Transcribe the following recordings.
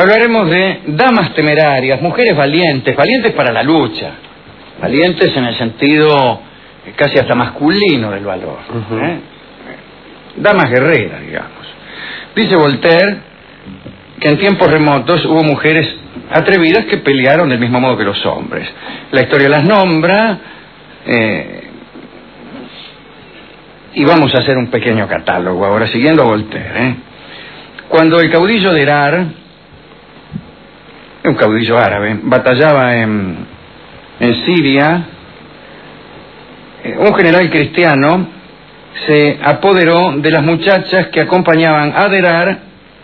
Hablaremos de damas temerarias, mujeres valientes, valientes para la lucha, valientes en el sentido casi hasta masculino del valor, damas guerreras, digamos. Dice Voltaire que en tiempos remotos hubo mujeres atrevidas que pelearon del mismo modo que los hombres. La historia las nombra, y vamos a hacer un pequeño catálogo ahora, siguiendo a Voltaire. Cuando el caudillo Derar, un caudillo árabe, batallaba en Siria, un general cristiano se apoderó de las muchachas que acompañaban a Derar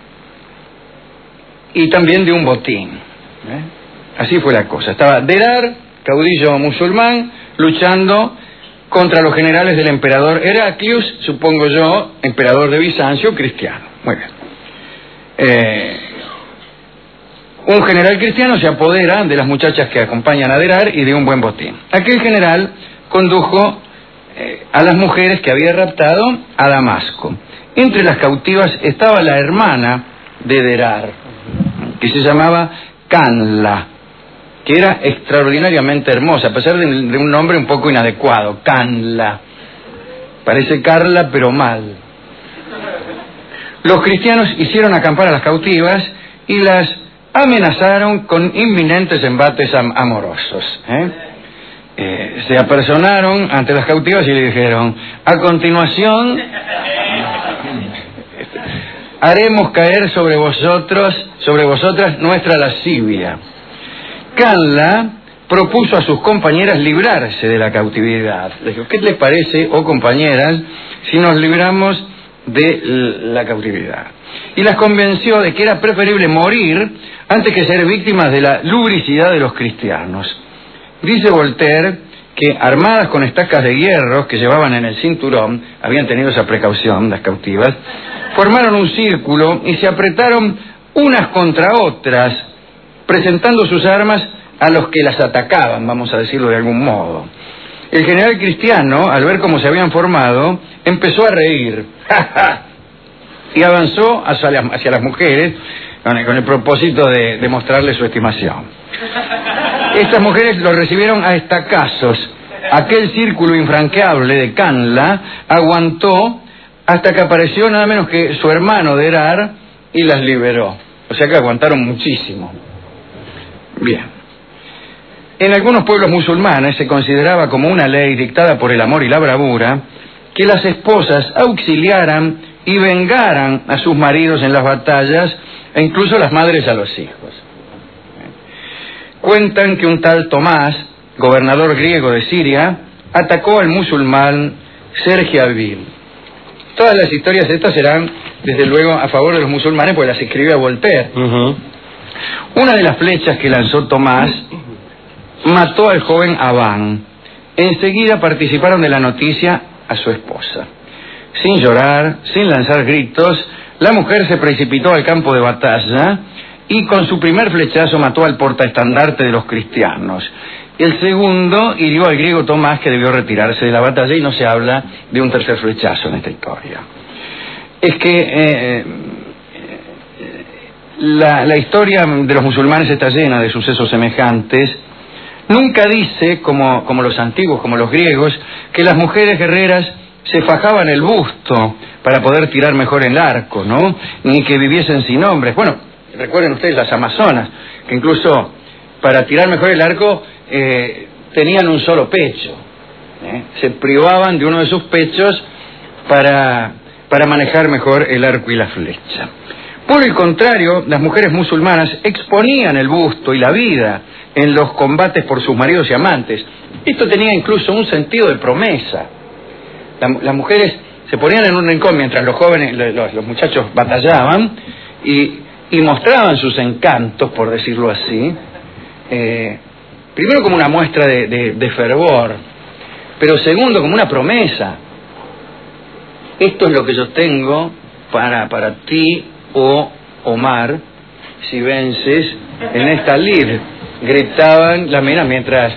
y también de un botín. Así fue la cosa. Estaba Derar, caudillo musulmán, luchando contra los generales del emperador Heraclius, supongo yo, emperador de Bizancio, cristiano. Muy bien. Un general cristiano se apodera de las muchachas que acompañan a Derar y de un buen botín. Aquel general condujo a las mujeres que había raptado a Damasco. Entre las cautivas estaba la hermana de Derar, que se llamaba Canla, que era extraordinariamente hermosa, a pesar de un nombre un poco inadecuado, Canla. Parece Carla, pero mal. Los cristianos hicieron acampar a las cautivas y las amenazaron con inminentes embates amorosos. Se apersonaron ante las cautivas y le dijeron: a continuación haremos caer sobre vosotras nuestra lascivia. Canla propuso a sus compañeras librarse de la cautividad. Les dijo: ¿qué les parece, oh compañeras, si nos libramos de la cautividad? Y las convenció de que era preferible morir antes que ser víctimas de la lubricidad de los cristianos. Dice Voltaire que, armadas con estacas de hierro que llevaban en el cinturón, habían tenido esa precaución las cautivas, formaron un círculo y se apretaron unas contra otras, presentando sus armas a los que las atacaban, vamos a decirlo de algún modo. El general cristiano, al ver cómo se habían formado, empezó a reír y avanzó hacia las mujeres con el propósito de demostrarles su estimación. Estas mujeres lo recibieron a estacazos. Aquel círculo infranqueable de Canla aguantó hasta que apareció nada menos que su hermano Derar y las liberó. O sea que aguantaron muchísimo. Bien. En algunos pueblos musulmanes se consideraba como una ley dictada por el amor y la bravura que las esposas auxiliaran y vengaran a sus maridos en las batallas, e incluso las madres a los hijos. Cuentan que un tal Tomás, gobernador griego de Siria, atacó al musulmán Sergiabil. Todas las historias estas serán, desde luego, a favor de los musulmanes, porque las escribió Voltaire. Una de las flechas que lanzó Tomás mató al joven Abán. Enseguida participaron de la noticia a su esposa. Sin llorar, sin lanzar gritos, la mujer se precipitó al campo de batalla y con su primer flechazo mató al portaestandarte de los cristianos. El segundo hirió al griego Tomás, que debió retirarse de la batalla, y no se habla de un tercer flechazo en esta historia. Es que la historia de los musulmanes está llena de sucesos semejantes. Nunca dice, como los antiguos, como los griegos, que las mujeres guerreras se fajaban el busto para poder tirar mejor el arco, ¿no? Ni que viviesen sin hombres. Bueno, recuerden ustedes las amazonas, que incluso para tirar mejor el arco tenían un solo pecho. Se privaban de uno de sus pechos para manejar mejor el arco y la flecha. Por el contrario, las mujeres musulmanas exponían el busto y la vida en los combates por sus maridos y amantes. Esto tenía incluso un sentido de promesa. Las mujeres se ponían en un rincón mientras los jóvenes, los muchachos batallaban y mostraban sus encantos, por decirlo así, primero como una muestra de fervor, pero segundo como una promesa. Esto es lo que yo tengo para ti, oh Omar, si vences en esta lid. Gritaban las minas mientras...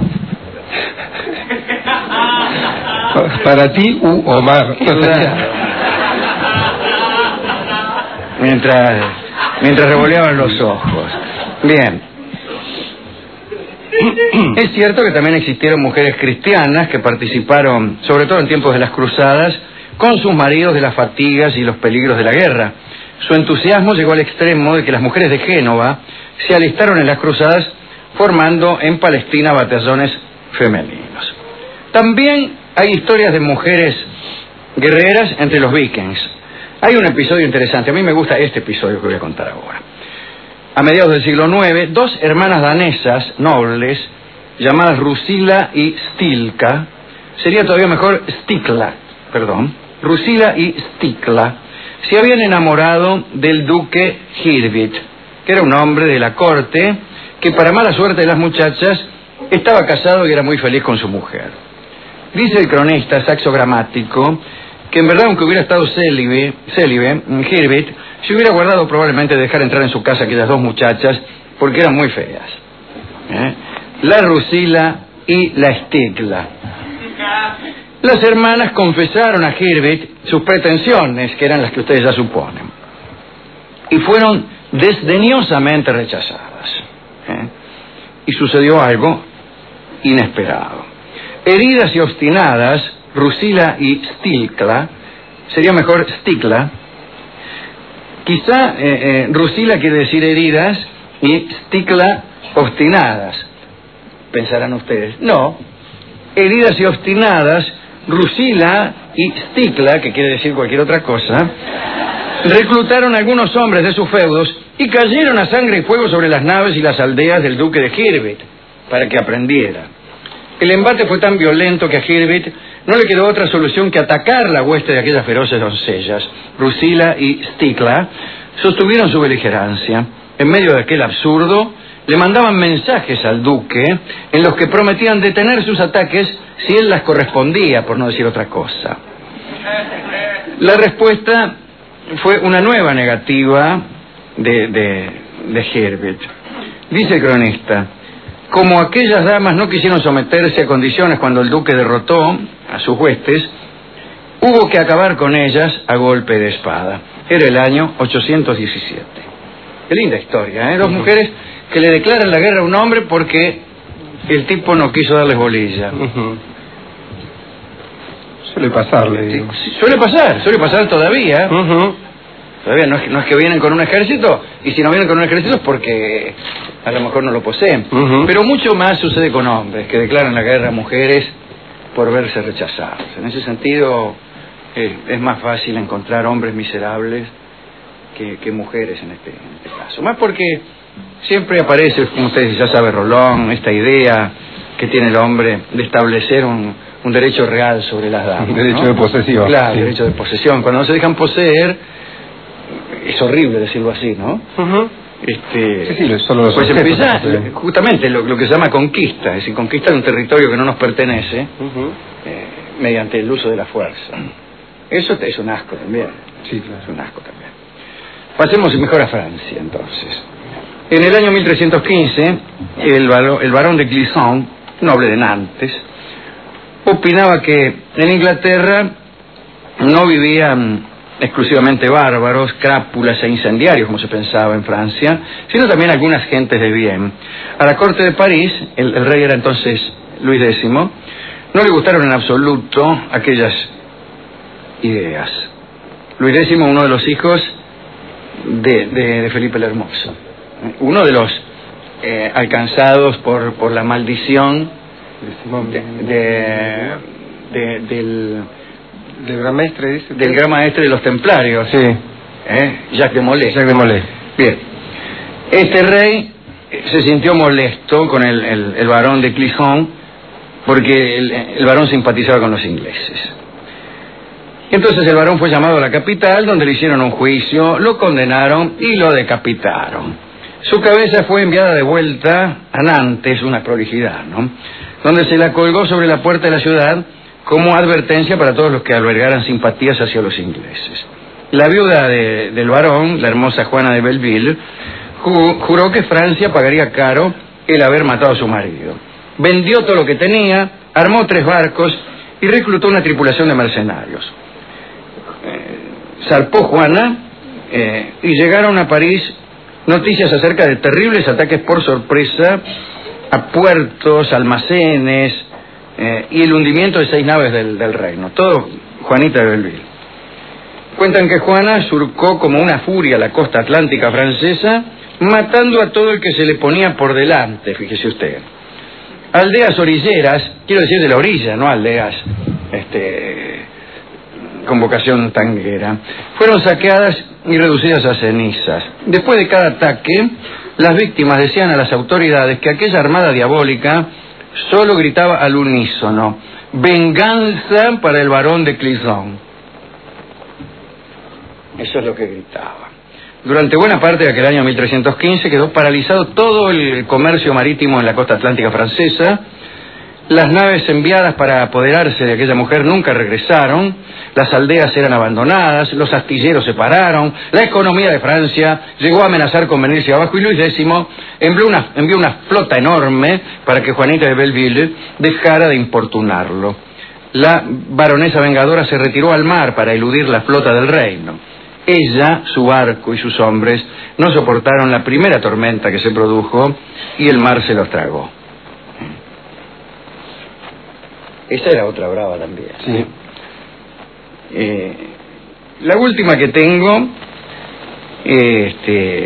Para ti, Omar. mientras revoleaban los ojos. Bien. Es cierto que también existieron mujeres cristianas que participaron, sobre todo en tiempos de las cruzadas, con sus maridos de las fatigas y los peligros de la guerra. Su entusiasmo llegó al extremo de que las mujeres de Génova se alistaron en las cruzadas, formando en Palestina batallones femeninos. También hay historias de mujeres guerreras entre los vikings. Hay un episodio interesante, a mí me gusta este episodio que voy a contar ahora. A mediados del siglo IX, dos hermanas danesas nobles, llamadas Rusila y Stilka, sería todavía mejor Rusila y Stikla, se habían enamorado del duque Hirvit, que era un hombre de la corte, que para mala suerte de las muchachas, estaba casado y era muy feliz con su mujer. Dice el cronista Saxo Gramático que en verdad, aunque hubiera estado célibe, Hirvit se hubiera guardado probablemente de dejar entrar en su casa aquellas dos muchachas, porque eran muy feas. La Rusila y la Stikla. Las hermanas confesaron a Hirvit sus pretensiones, que eran las que ustedes ya suponen, y fueron desdeñosamente rechazadas. Y sucedió algo inesperado. Heridas y obstinadas, Rusila y Stikla, sería mejor Stikla, quizá Rusila quiere decir heridas y Stikla obstinadas. Pensarán ustedes, no, heridas y obstinadas, Rusila y Stikla, que quiere decir cualquier otra cosa, reclutaron a algunos hombres de sus feudos y cayeron a sangre y fuego sobre las naves y las aldeas del duque de Hirvit, para que aprendiera. El embate fue tan violento que a Hirvit no le quedó otra solución que atacar la hueste de aquellas feroces doncellas. Rusila y Stikla sostuvieron su beligerancia. En medio de aquel absurdo, le mandaban mensajes al duque en los que prometían detener sus ataques si él las correspondía, por no decir otra cosa. La respuesta fue una nueva negativa de Hirvit. Dice el cronista: como aquellas damas no quisieron someterse a condiciones cuando el duque derrotó a sus huestes, hubo que acabar con ellas a golpe de espada. Era el año 817. Qué linda historia, ¿eh? Dos mujeres que le declaran la guerra a un hombre porque el tipo no quiso darles bolilla. Suele pasar, le digo. Sí, suele pasar todavía. Todavía no es que vienen con un ejército, y si no vienen con un ejército es porque a lo mejor no lo poseen. Pero mucho más sucede con hombres que declaran la guerra a mujeres por verse rechazados. En ese sentido, es más fácil encontrar hombres miserables que mujeres en este caso. Más porque siempre aparece, como ustedes ya saben, Rolón, esta idea que tiene el hombre de establecer un derecho real sobre las damas. Un derecho de posesión. Claro, sí. Derecho de posesión. Cuando no se dejan poseer, es horrible decirlo así, ¿no? Solo pues empieza justamente lo que se llama conquista, es decir, conquistar un territorio que no nos pertenece mediante el uso de la fuerza. Eso es un asco también. Sí, claro. Es un asco también. Pasemos mejor a Francia, entonces. En el año 1315, el barón de Clisson, noble de Nantes, opinaba que en Inglaterra no vivían exclusivamente bárbaros, crápulas e incendiarios, como se pensaba en Francia, sino también algunas gentes de bien. A la corte de París, el rey era entonces Luis X, no le gustaron en absoluto aquellas ideas. Luis X, uno de los hijos de Felipe el Hermoso, uno de los alcanzados por la maldición del gran maestre, dice. Del gran maestre de los templarios, sí. Jacques de Molay. Jacques de Molay. Bien. Este rey se sintió molesto con el barón de Clisson porque el barón simpatizaba con los ingleses. Entonces el barón fue llamado a la capital, donde le hicieron un juicio, lo condenaron y lo decapitaron. Su cabeza fue enviada de vuelta a Nantes, una prolijidad, ¿no?, donde se la colgó sobre la puerta de la ciudad como advertencia para todos los que albergaran simpatías hacia los ingleses. La viuda del barón, la hermosa Juana de Belleville, juró que Francia pagaría caro el haber matado a su marido. Vendió todo lo que tenía, armó 3 barcos y reclutó una tripulación de mercenarios. Zarpó Juana y llegaron a París noticias acerca de terribles ataques por sorpresa a puertos, almacenes y el hundimiento de 6 naves del reino. Todo Juanita de Belleville. Cuentan que Juana surcó como una furia la costa atlántica francesa, matando a todo el que se le ponía por delante, fíjese usted. Aldeas orilleras, quiero decir de la orilla, no aldeas con vocación tanguera, fueron saqueadas y reducidas a cenizas. Después de cada ataque, las víctimas decían a las autoridades que aquella armada diabólica solo gritaba al unísono: venganza para el barón de Clisson. Eso es lo que gritaba. Durante buena parte de aquel año 1315 quedó paralizado todo el comercio marítimo en la costa atlántica francesa. Las naves enviadas para apoderarse de aquella mujer nunca regresaron, las aldeas eran abandonadas, los astilleros se pararon, la economía de Francia llegó a amenazar con venirse abajo y Luis X envió una flota enorme para que Juanita de Belleville dejara de importunarlo. La baronesa vengadora se retiró al mar para eludir la flota del reino. Ella, su barco y sus hombres no soportaron la primera tormenta que se produjo y el mar se los tragó. Esa era otra brava también. Sí. La última que tengo, es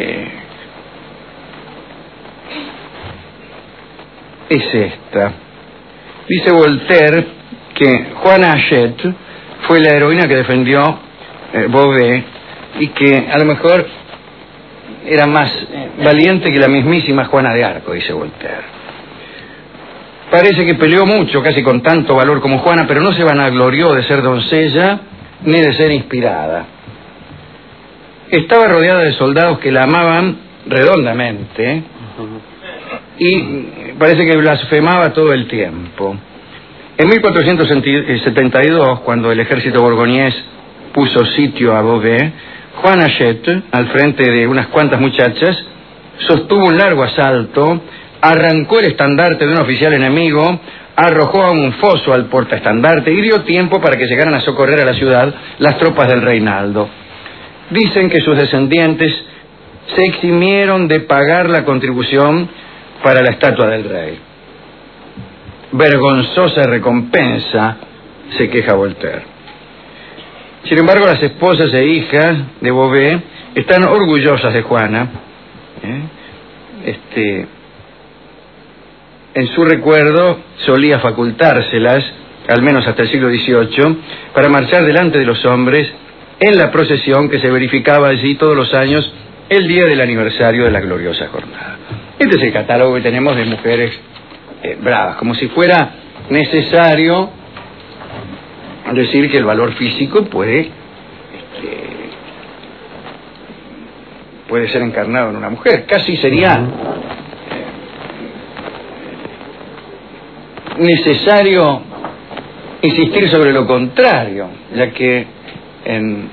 esta. Dice Voltaire que Juana Hachette fue la heroína que defendió Beauvais y que a lo mejor era más valiente que la mismísima Juana de Arco, dice Voltaire. Parece que peleó mucho, casi con tanto valor como Juana, pero no se vanaglorió de ser doncella ni de ser inspirada. Estaba rodeada de soldados que la amaban redondamente y parece que blasfemaba todo el tiempo. En 1472, cuando el ejército borgoñés puso sitio a Beauvais, Juana Hachette, al frente de unas cuantas muchachas, sostuvo un largo asalto, arrancó el estandarte de un oficial enemigo, arrojó a un foso al portaestandarte y dio tiempo para que llegaran a socorrer a la ciudad las tropas del Reinaldo. Dicen que sus descendientes se eximieron de pagar la contribución para la estatua del rey. Vergonzosa recompensa, se queja Voltaire. Sin embargo, las esposas e hijas de Beauvais están orgullosas de Juana. En su recuerdo solía facultárselas, al menos hasta el siglo XVIII, para marchar delante de los hombres en la procesión que se verificaba allí todos los años el día del aniversario de la gloriosa jornada. Este es el catálogo que tenemos de mujeres bravas, como si fuera necesario decir que el valor físico puede ser encarnado en una mujer. Casi sería necesario insistir sobre lo contrario, ya que en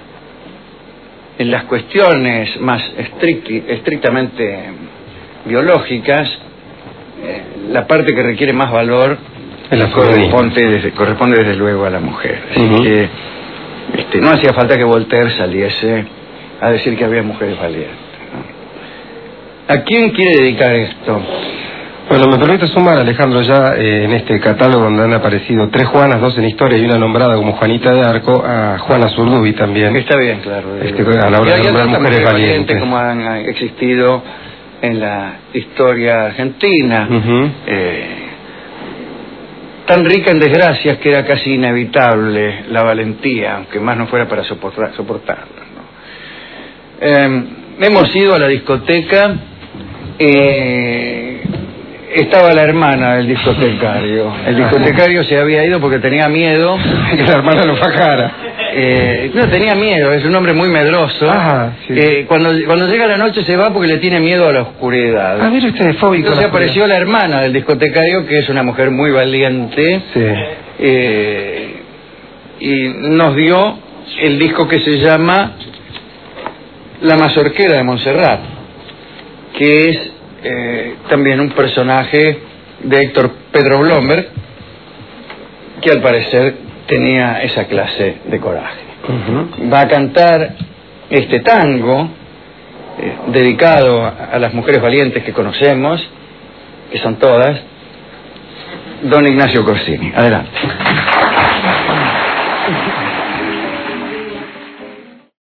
las cuestiones más estrictamente biológicas, la parte que requiere más valor corresponde desde luego a la mujer. Así que no hacía falta que Voltaire saliese a decir que había mujeres valientes, ¿no? ¿A quién quiere dedicar esto? Bueno, me permite sumar, Alejandro, ya en este catálogo donde han aparecido 3 Juanas, 2 en historia y una nombrada como Juanita de Arco, a Juana Zurduy también. Está bien, claro. A la hora de nombrar mujeres valientes. Como han existido en la historia argentina, tan rica en desgracias que era casi inevitable la valentía, aunque más no fuera para soportarla, ¿no? Hemos ido a la discoteca. Estaba la hermana del discotecario. El discotecario se había ido porque tenía miedo que la hermana lo fajara. No, tenía miedo, es un hombre muy medroso. Sí. Cuando llega la noche se va porque le tiene miedo a la oscuridad. Ah, mire usted, fóbico. Entonces apareció la hermana del discotecario, que es una mujer muy valiente. Sí. Y nos dio el disco que se llama La Mazorquera de Montserrat, que es también un personaje de Héctor Pedro Blomberg, que al parecer tenía esa clase de coraje. Va a cantar este tango dedicado a las mujeres valientes que conocemos, que son todas, don Ignacio Corsini. Adelante.